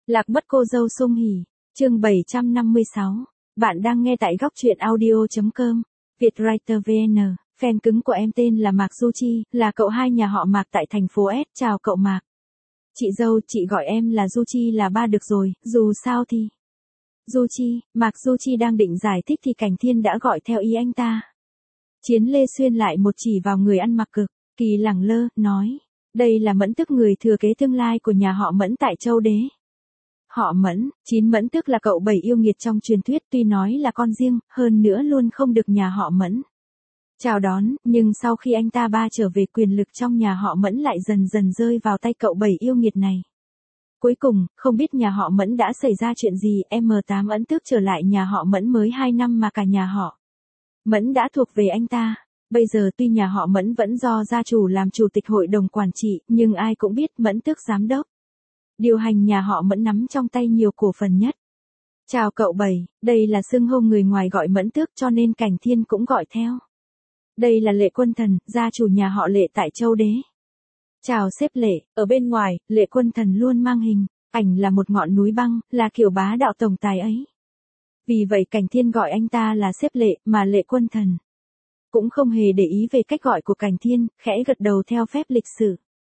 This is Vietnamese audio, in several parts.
Lạc mất cô dâu Sung Hỉ, chương 756. Bạn đang nghe tại góc truyện audio.com. Vietwriter VN, fan cứng của em tên là Mạc Du Chi, là cậu hai nhà họ Mạc tại thành phố S. Chào cậu Mạc. Chị dâu, chị gọi em là Du Chi là ba được rồi, dù sao thì. Du Chi, Mạc Du Chi đang định giải thích thì Cảnh Thiên đã gọi theo ý anh ta. Chiến Lê Xuyên lại một chỉ vào người ăn mặc cực kỳ lẳng lơ, nói. Đây là Mẫn Tức, người thừa kế tương lai của nhà họ Mẫn tại Châu Đế. Họ Mẫn, Chín Mẫn Tức là cậu bảy yêu nghiệt trong truyền thuyết, tuy nói là con riêng, hơn nữa luôn không được nhà họ Mẫn chào đón, nhưng sau khi anh ta ba trở về, quyền lực trong nhà họ Mẫn lại dần dần rơi vào tay cậu bảy yêu nghiệt này. Cuối cùng, không biết nhà họ Mẫn đã xảy ra chuyện gì, M8 Ấn Tước trở lại nhà họ Mẫn mới 2 năm mà cả nhà họ Mẫn đã thuộc về anh ta. Bây giờ tuy nhà họ Mẫn vẫn do gia chủ làm chủ tịch hội đồng quản trị, nhưng ai cũng biết Mẫn Tước giám đốc điều hành nhà họ Mẫn nắm trong tay nhiều cổ phần nhất. Chào cậu bảy, đây là xưng hô người ngoài gọi Mẫn Tước, cho nên Cảnh Thiên cũng gọi theo. Đây là Lệ Quân Thần, gia chủ nhà họ Lệ tại Châu Đế. Chào sếp Lệ, ở bên ngoài, Lệ Quân Thần luôn mang hình ảnh là một ngọn núi băng, là kiểu bá đạo tổng tài ấy. Vì vậy Cảnh Thiên gọi anh ta là sếp Lệ, mà Lệ Quân Thần cũng không hề để ý về cách gọi của Cảnh Thiên, khẽ gật đầu theo phép lịch sử.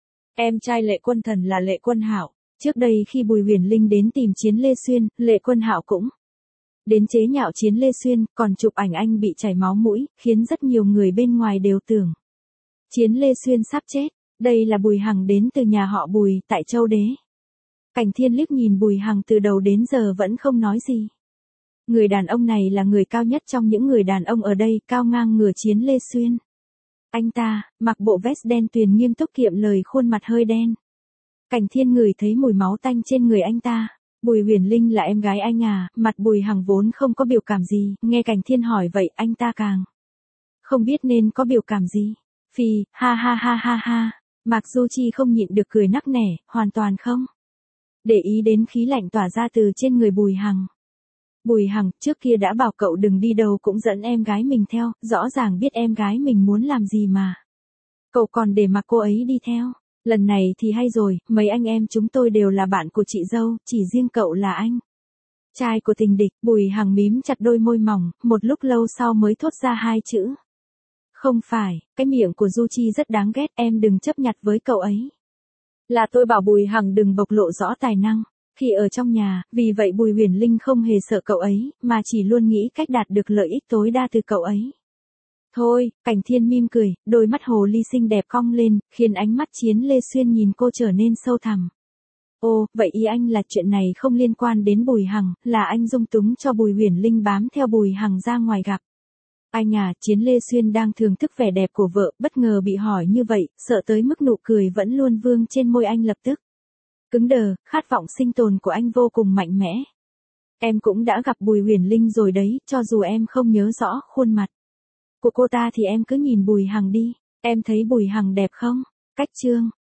Em trai Lệ Quân Thần là Lệ Quân Hạo. Trước đây khi Bùi Huyền Linh đến tìm Chiến Lê Xuyên, Lệ Quân Hạo cũng đến chế nhạo Chiến Lê Xuyên, còn chụp ảnh anh bị chảy máu mũi, khiến rất nhiều người bên ngoài đều tưởng Chiến Lê Xuyên sắp chết. Đây là Bùi Hằng, đến từ nhà họ Bùi tại Châu Đế. Cảnh Thiên liếc nhìn Bùi Hằng từ đầu đến giờ vẫn không nói gì. Người đàn ông này là người cao nhất trong những người đàn ông ở đây, cao ngang ngửa Chiến Lê Xuyên. Anh ta mặc bộ vest đen tuyền, nghiêm túc kiệm lời, khuôn mặt hơi đen. Cảnh Thiên ngửi thấy mùi máu tanh trên người anh ta. Bùi Huyền Linh là em gái anh à? Mặt Bùi Hằng vốn không có biểu cảm gì, nghe Cảnh Thiên hỏi vậy anh ta càng không biết nên có biểu cảm gì. Phi, ha ha ha ha ha. Mạc Du Chi không nhịn được cười nắc nẻ, hoàn toàn không để ý đến khí lạnh tỏa ra từ trên người Bùi Hằng. Bùi Hằng, trước kia đã bảo cậu đừng đi đâu cũng dẫn em gái mình theo, rõ ràng biết em gái mình muốn làm gì mà cậu còn để mặc cô ấy đi theo. Lần này thì hay rồi, mấy anh em chúng tôi đều là bạn của chị dâu, chỉ riêng cậu là anh trai của tình địch. Bùi Hằng mím chặt đôi môi mỏng, một lúc lâu sau mới thốt ra hai chữ. Không phải. Cái miệng của Du Chi rất đáng ghét, em đừng chấp nhặt với cậu ấy. Là tôi bảo Bùi Hằng đừng bộc lộ rõ tài năng khi ở trong nhà, vì vậy Bùi Huyền Linh không hề sợ cậu ấy, mà chỉ luôn nghĩ cách đạt được lợi ích tối đa từ cậu ấy. Thôi, Cảnh Thiên mỉm cười, đôi mắt hồ ly xinh đẹp cong lên, khiến ánh mắt Chiến Lê Xuyên nhìn cô trở nên sâu thẳm. Ồ, vậy ý anh là chuyện này không liên quan đến Bùi Hằng, là anh dung túng cho Bùi Huyền Linh bám theo Bùi Hằng ra ngoài gặp. Anh à? Chiến Lê Xuyên đang thưởng thức vẻ đẹp của vợ, bất ngờ bị hỏi như vậy, sợ tới mức nụ cười vẫn luôn vương trên môi anh lập tức cứng đờ, khát vọng sinh tồn của anh vô cùng mạnh mẽ. Em cũng đã gặp Bùi Huyền Linh rồi đấy, cho dù em không nhớ rõ khuôn mặt của cô ta thì em cứ nhìn Bùi Hằng đi. Em thấy Bùi Hằng đẹp không? Cách chương